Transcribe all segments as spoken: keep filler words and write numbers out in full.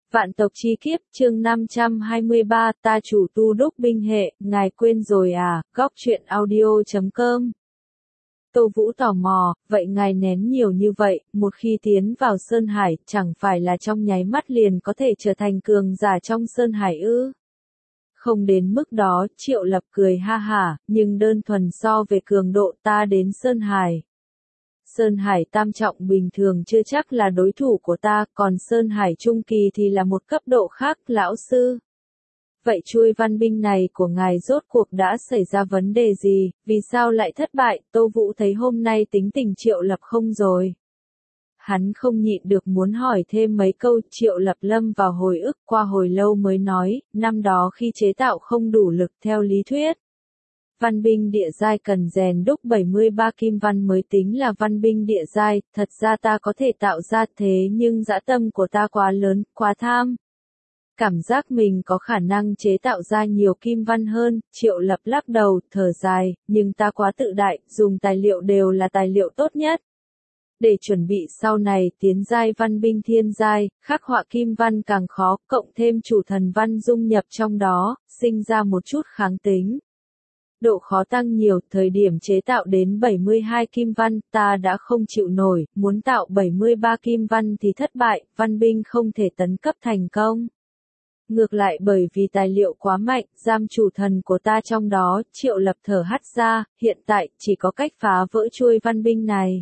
Vạn tộc chi kiếp, chương năm trăm hai mươi ba, ta chủ tu đúc binh hệ, ngài quên rồi à, góc truyện audio chấm com. Tô Vũ tò mò, vậy ngài nén nhiều như vậy, một khi tiến vào Sơn Hải, chẳng phải là trong nháy mắt liền có thể trở thành cường giả trong Sơn Hải ư? Không đến mức đó, Triệu Lập cười ha hả, nhưng đơn thuần so về cường độ ta đến Sơn Hải. Sơn Hải tam trọng bình thường chưa chắc là đối thủ của ta, còn Sơn Hải trung kỳ thì là một cấp độ khác, lão sư. Vậy chuôi văn binh này của ngài rốt cuộc đã xảy ra vấn đề gì, vì sao lại thất bại? Tô Vũ thấy hôm nay tính tình Triệu Lập không rồi. Hắn không nhịn được muốn hỏi thêm mấy câu. Triệu Lập lâm vào hồi ức, qua hồi lâu mới nói, năm đó khi chế tạo không đủ lực theo lý thuyết. Văn binh địa giai cần rèn đúc bảy mươi ba kim văn mới tính là văn binh địa giai, thật ra ta có thể tạo ra thế nhưng dã tâm của ta quá lớn, quá tham. Cảm giác mình có khả năng chế tạo ra nhiều kim văn hơn. Triệu Lập lắc đầu, thở dài, nhưng ta quá tự đại, dùng tài liệu đều là tài liệu tốt nhất. Để chuẩn bị sau này tiến giai văn binh thiên giai, khắc họa kim văn càng khó, cộng thêm chủ thần văn dung nhập trong đó, sinh ra một chút kháng tính. Độ khó tăng nhiều, thời điểm chế tạo đến bảy mươi hai kim văn, ta đã không chịu nổi, muốn tạo bảy mươi ba kim văn thì thất bại, văn binh không thể tấn cấp thành công. Ngược lại bởi vì tài liệu quá mạnh, giam chủ thần của ta trong đó. Triệu Lập thở hắt ra, hiện tại chỉ có cách phá vỡ chuôi văn binh này.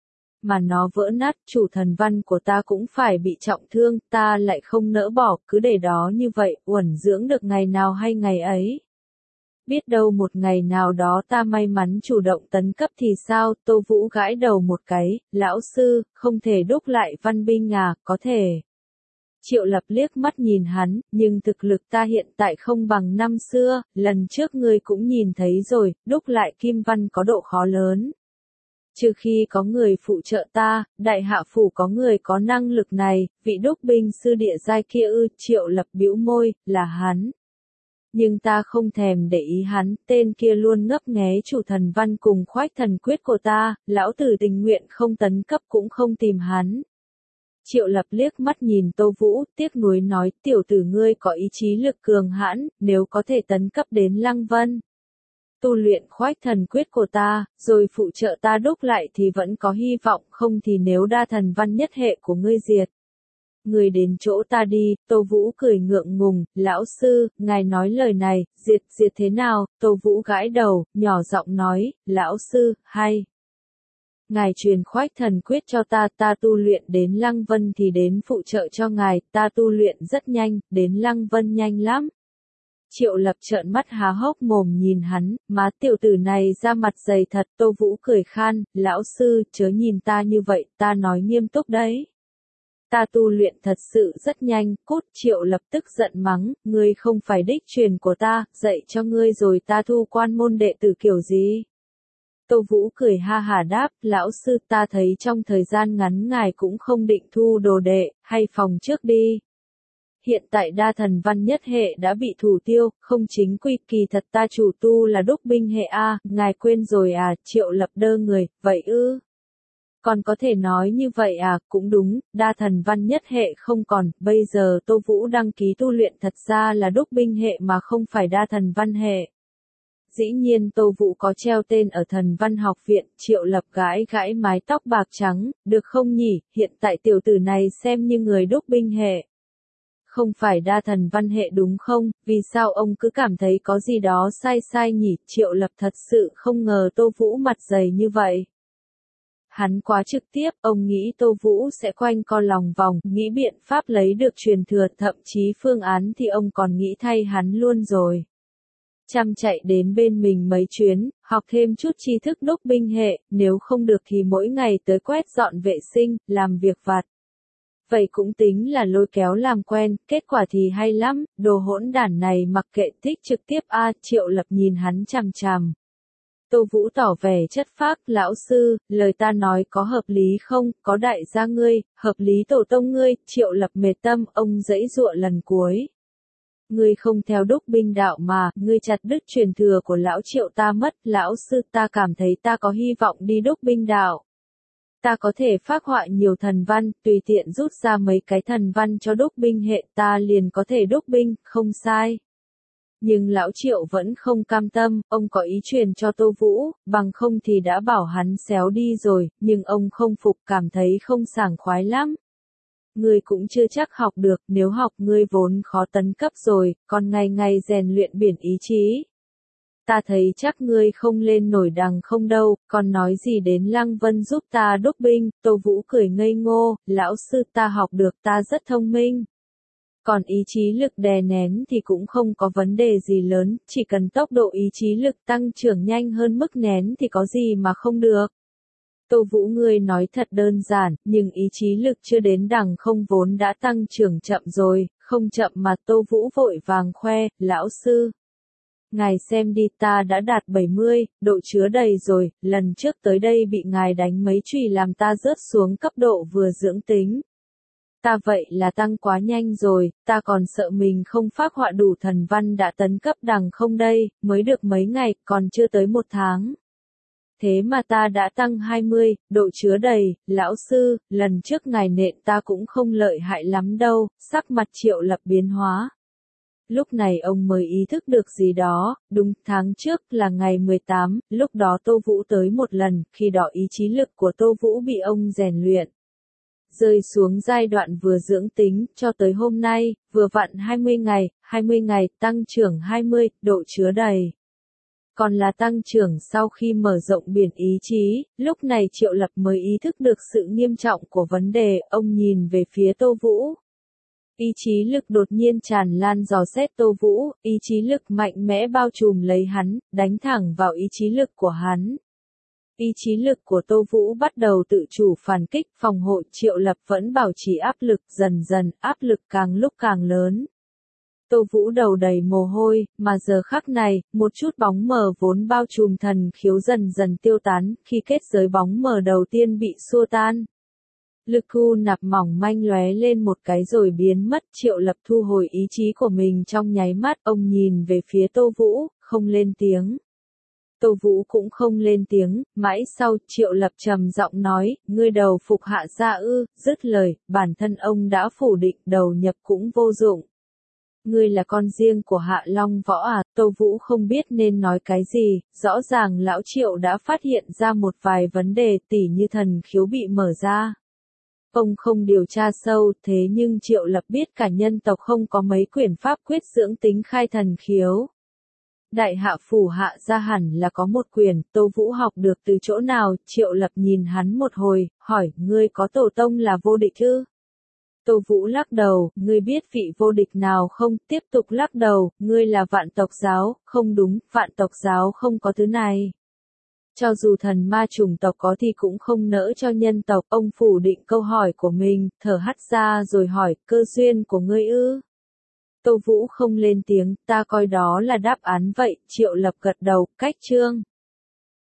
Mà nó vỡ nát, chủ thần văn của ta cũng phải bị trọng thương, ta lại không nỡ bỏ, cứ để đó như vậy, uẩn dưỡng được ngày nào hay ngày ấy. Biết đâu một ngày nào đó ta may mắn chủ động tấn cấp thì sao? Tô Vũ gãi đầu một cái, lão sư, không thể đúc lại văn binh à, có thể. Triệu Lập liếc mắt nhìn hắn, nhưng thực lực ta hiện tại không bằng năm xưa, lần trước ngươi cũng nhìn thấy rồi, đúc lại kim văn có độ khó lớn. Trừ khi có người phụ trợ ta, đại hạ phủ có người có năng lực này, vị đúc binh sư địa giai kia ư? Triệu Lập bĩu môi, là hắn. Nhưng ta không thèm để ý hắn, tên kia luôn ngấp nghé chủ thần văn cùng khoách thần quyết của ta, lão tử tình nguyện không tấn cấp cũng không tìm hắn. Triệu Lập liếc mắt nhìn Tô Vũ, tiếc nuối nói, tiểu tử ngươi có ý chí lực cường hãn, nếu có thể tấn cấp đến Lăng Vân. Tu luyện khoách thần quyết của ta, rồi phụ trợ ta đúc lại thì vẫn có hy vọng, không thì nếu đa thần văn nhất hệ của ngươi diệt. Người đến chỗ ta đi. Tô Vũ cười ngượng ngùng, lão sư, ngài nói lời này, diệt, diệt thế nào? Tô Vũ gãi đầu, nhỏ giọng nói, lão sư, hay. Ngài truyền khoách thần quyết cho ta, ta tu luyện đến Lăng Vân thì đến phụ trợ cho ngài, ta tu luyện rất nhanh, đến Lăng Vân nhanh lắm. Triệu Lập trợn mắt há hốc mồm nhìn hắn, má tiểu tử này ra mặt dày thật. Tô Vũ cười khan, lão sư, chớ nhìn ta như vậy, ta nói nghiêm túc đấy. Ta tu luyện thật sự rất nhanh, cút. Triệu Lập tức giận mắng, ngươi không phải đích truyền của ta, dạy cho ngươi rồi ta thu quan môn đệ tử kiểu gì? Tô Vũ cười ha hả đáp, lão sư, ta thấy trong thời gian ngắn ngài cũng không định thu đồ đệ, hay phòng trước đi. Hiện tại đa thần văn nhất hệ đã bị thủ tiêu, không chính quy, kỳ thật ta chủ tu là đúc binh hệ A, ngài quên rồi à? Triệu Lập đơ người, vậy ư? Còn có thể nói như vậy à? Cũng đúng, đa thần văn nhất hệ không còn, bây giờ Tô Vũ đăng ký tu luyện thật ra là đúc binh hệ mà không phải đa thần văn hệ. Dĩ nhiên Tô Vũ có treo tên ở thần văn học viện. Triệu Lập gãi gãi mái tóc bạc trắng, được không nhỉ, hiện tại tiểu tử này xem như người đúc binh hệ. Không phải đa thần văn hệ đúng không, vì sao ông cứ cảm thấy có gì đó sai sai nhỉ? Triệu Lập thật sự không ngờ Tô Vũ mặt dày như vậy. Hắn quá trực tiếp, ông nghĩ Tô Vũ sẽ quanh co lòng vòng, nghĩ biện pháp lấy được truyền thừa, thậm chí phương án thì ông còn nghĩ thay hắn luôn rồi. Chăm chạy đến bên mình mấy chuyến, học thêm chút tri thức đúc binh hệ, nếu không được thì mỗi ngày tới quét dọn vệ sinh, làm việc vặt. Vậy cũng tính là lôi kéo làm quen, kết quả thì hay lắm, đồ hỗn đản này mặc kệ, thích trực tiếp a. Triệu Lập nhìn hắn chằm chằm. Tô Vũ tỏ vẻ chất phác, lão sư, lời ta nói có hợp lý không? Có đại gia ngươi, hợp lý tổ tông ngươi. Triệu Lập mệt tâm, ông giãy giụa lần cuối. Ngươi không theo đúc binh đạo mà, ngươi chặt đứt truyền thừa của lão Triệu ta mất, lão sư, ta cảm thấy ta có hy vọng đi đúc binh đạo. Ta có thể phác họa nhiều thần văn, tùy tiện rút ra mấy cái thần văn cho đúc binh hệ, ta liền có thể đúc binh, không sai. Nhưng lão Triệu vẫn không cam tâm, ông có ý truyền cho Tô Vũ, bằng không thì đã bảo hắn xéo đi rồi, nhưng ông không phục, cảm thấy không sảng khoái lắm. Ngươi cũng chưa chắc học được, nếu học ngươi vốn khó tấn cấp rồi, còn ngày ngày rèn luyện biển ý chí. Ta thấy chắc ngươi không lên nổi đằng không đâu, còn nói gì đến Lăng Vân giúp ta đúc binh. Tô Vũ cười ngây ngô, lão sư ta học được, ta rất thông minh. Còn ý chí lực đè nén thì cũng không có vấn đề gì lớn, chỉ cần tốc độ ý chí lực tăng trưởng nhanh hơn mức nén thì có gì mà không được. Tô Vũ ngươi nói thật đơn giản, nhưng ý chí lực chưa đến đằng không vốn đã tăng trưởng chậm rồi, không chậm mà. Tô Vũ vội vàng khoe, lão sư. Ngài xem đi, ta đã đạt bảy mươi, độ chứa đầy rồi, lần trước tới đây bị ngài đánh mấy chùy làm ta rớt xuống cấp độ vừa dưỡng tính. Ta vậy là tăng quá nhanh rồi, ta còn sợ mình không phác họa đủ thần văn đã tấn cấp đằng không đây, mới được mấy ngày, còn chưa tới một tháng. Thế mà ta đã tăng hai mươi, độ chứa đầy, lão sư, lần trước ngài nện ta cũng không lợi hại lắm đâu, sắc mặt Triệu Lập biến hóa. Lúc này ông mới ý thức được gì đó, đúng tháng trước là ngày mười tám, lúc đó Tô Vũ tới một lần, khi đó ý chí lực của Tô Vũ bị ông rèn luyện. Rơi xuống giai đoạn vừa dưỡng tính, cho tới hôm nay, vừa vặn hai mươi ngày, hai mươi ngày, tăng trưởng hai mươi, độ chứa đầy. Còn là tăng trưởng sau khi mở rộng biển ý chí, lúc này Triệu Lập mới ý thức được sự nghiêm trọng của vấn đề, ông nhìn về phía Tô Vũ. Ý chí lực đột nhiên tràn lan dò xét Tô Vũ, ý chí lực mạnh mẽ bao trùm lấy hắn, đánh thẳng vào ý chí lực của hắn. Ý chí lực của Tô Vũ bắt đầu tự chủ phản kích, phòng hộ. Triệu Lập vẫn bảo trì áp lực, dần dần, áp lực càng lúc càng lớn. Tô Vũ đầu đầy mồ hôi, mà giờ khắc này, một chút bóng mờ vốn bao trùm thần khiếu dần dần tiêu tán, khi kết giới bóng mờ đầu tiên bị xua tan. Lực khu nạp mỏng manh lóe lên một cái rồi biến mất. Triệu Lập thu hồi ý chí của mình trong nháy mắt, ông nhìn về phía Tô Vũ, không lên tiếng. Tô Vũ cũng không lên tiếng, mãi sau, Triệu Lập trầm giọng nói, ngươi đầu phục hạ gia ư, dứt lời, bản thân ông đã phủ định, đầu nhập cũng vô dụng. Ngươi là con riêng của Hạ Long Võ à? Tô Vũ không biết nên nói cái gì, rõ ràng lão Triệu đã phát hiện ra một vài vấn đề, tỉ như thần khiếu bị mở ra. Ông không điều tra sâu, thế nhưng Triệu Lập biết cả nhân tộc không có mấy quyển pháp quyết dưỡng tính khai thần khiếu. Đại hạ phủ Hạ gia hẳn là có một quyển, Tô Vũ học được từ chỗ nào? Triệu Lập nhìn hắn một hồi, hỏi, ngươi có tổ tông là vô địch ư? Tô Vũ lắc đầu, ngươi biết vị vô địch nào không? Tiếp tục lắc đầu, ngươi là vạn tộc giáo, không đúng, vạn tộc giáo không có thứ này. Cho dù thần ma chủng tộc có thì cũng không nỡ cho nhân tộc. Ông phủ định câu hỏi của mình, thở hắt ra rồi hỏi, cơ duyên của ngươi ư? Tô Vũ không lên tiếng, ta coi đó là đáp án vậy. Triệu Lập gật đầu, cách chương.